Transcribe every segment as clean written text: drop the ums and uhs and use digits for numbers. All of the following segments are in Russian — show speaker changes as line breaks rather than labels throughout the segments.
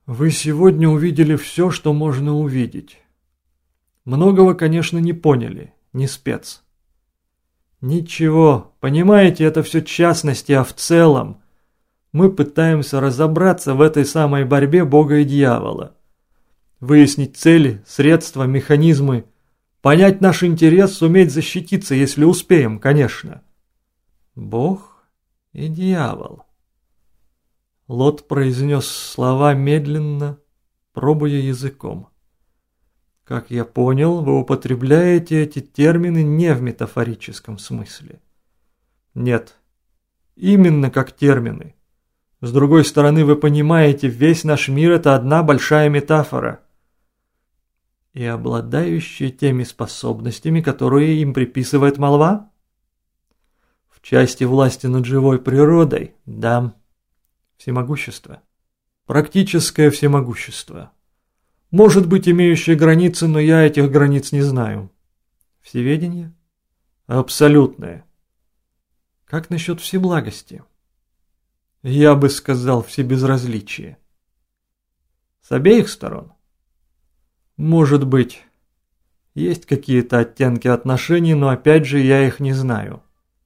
Вы сегодня увидели все, что можно увидеть. Многого, конечно, не поняли, не спец. Ничего, понимаете, это все частности, а в целом мы пытаемся разобраться в этой самой борьбе Бога и дьявола. Выяснить цели, средства, механизмы, понять наш интерес, суметь защититься, если успеем, конечно. Бог и дьявол. Лот произнес слова медленно, пробуя языком. Как я понял, вы употребляете эти термины не в метафорическом смысле. Нет, именно как термины. С другой стороны, вы понимаете, весь наш мир – это одна большая метафора. И обладающие теми способностями, которые им приписывает молва? В части власти над живой природой, да. Всемогущество. Практическое всемогущество. Может быть, имеющее границы, но я этих границ не знаю. Всеведение? Абсолютное. Как насчет всеблагости? Я бы сказал, всебезразличие. С обеих сторон? Может быть. Есть какие-то оттенки отношений, но опять же я их не знаю.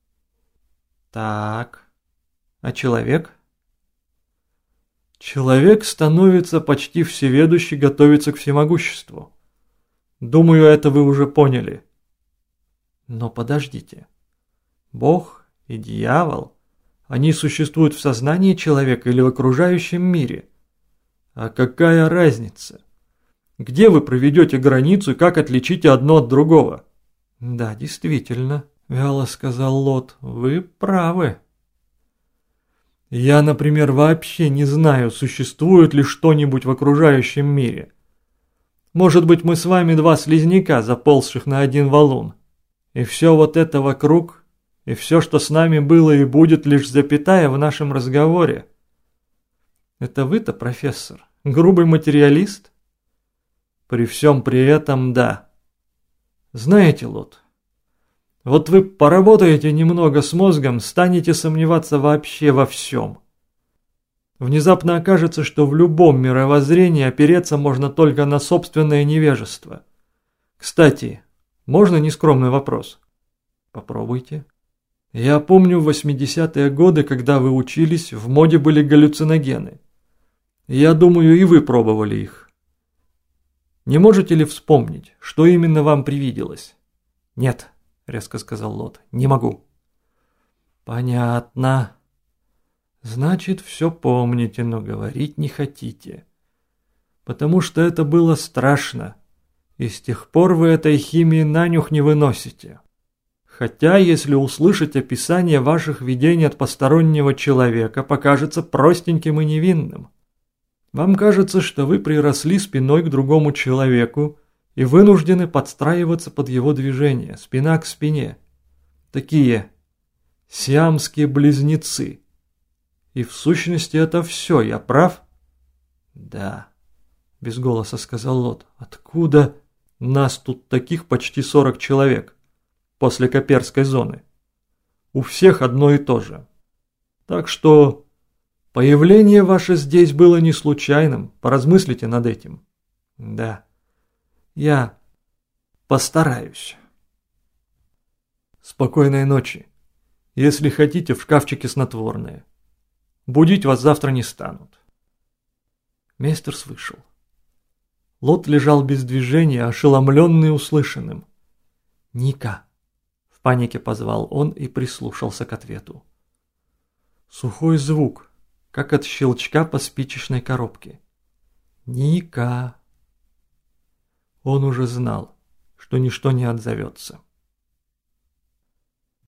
Так. А человек? Человек становится почти всеведущий, готовится к всемогуществу. Думаю, это вы уже поняли. Но подождите. Бог и дьявол, они существуют в сознании человека или в окружающем мире? А какая разница? Где вы проведете границу и как отличите одно от другого? Да, действительно, вяло сказал Лот, вы правы. Я, например, вообще не знаю, существует ли что-нибудь в окружающем мире. Может быть, мы с вами два слизняка, заползших на один валун. И все вот это вокруг, и все, что с нами было и будет, лишь запятая в нашем разговоре. Это вы-то, профессор, грубый материалист? При всем при этом, да. Знаете, Лот, вот вы поработаете немного с мозгом, станете сомневаться вообще во всем. Внезапно окажется, что в любом мировоззрении опереться можно только на собственное невежество. Кстати, можно нескромный вопрос? Попробуйте. Я помню в 80-е годы, когда вы учились, в моде были галлюциногены. Я думаю, и вы пробовали их. Не можете ли вспомнить, что именно вам привиделось? Нет. — резко сказал Лот. «Не могу». «Понятно. Значит, все помните, но говорить не хотите. Потому что это было страшно, и с тех пор вы этой химии на нюх не выносите. Хотя, если услышать описание ваших видений от постороннего человека, покажется простеньким и невинным. Вам кажется, что вы приросли спиной к другому человеку, и вынуждены подстраиваться под его движение, спина к спине. Такие сиамские близнецы. И в сущности это все, я прав? Да, без голоса сказал Лот. Откуда? Нас тут таких почти 40 человек, после Коперской зоны. У всех одно и то же. Так что появление ваше здесь было не случайным, поразмыслите над этим. Да. Я постараюсь. Спокойной ночи. Если хотите, в шкафчике снотворное. Будить вас завтра не станут. Мейстерс вышел. Лот лежал без движения, ошеломленный услышанным. «Ника!» — в панике позвал он и прислушался к ответу. Сухой звук, как от щелчка по спичечной коробке. «Ника!» Он уже знал, что ничто не отзовется.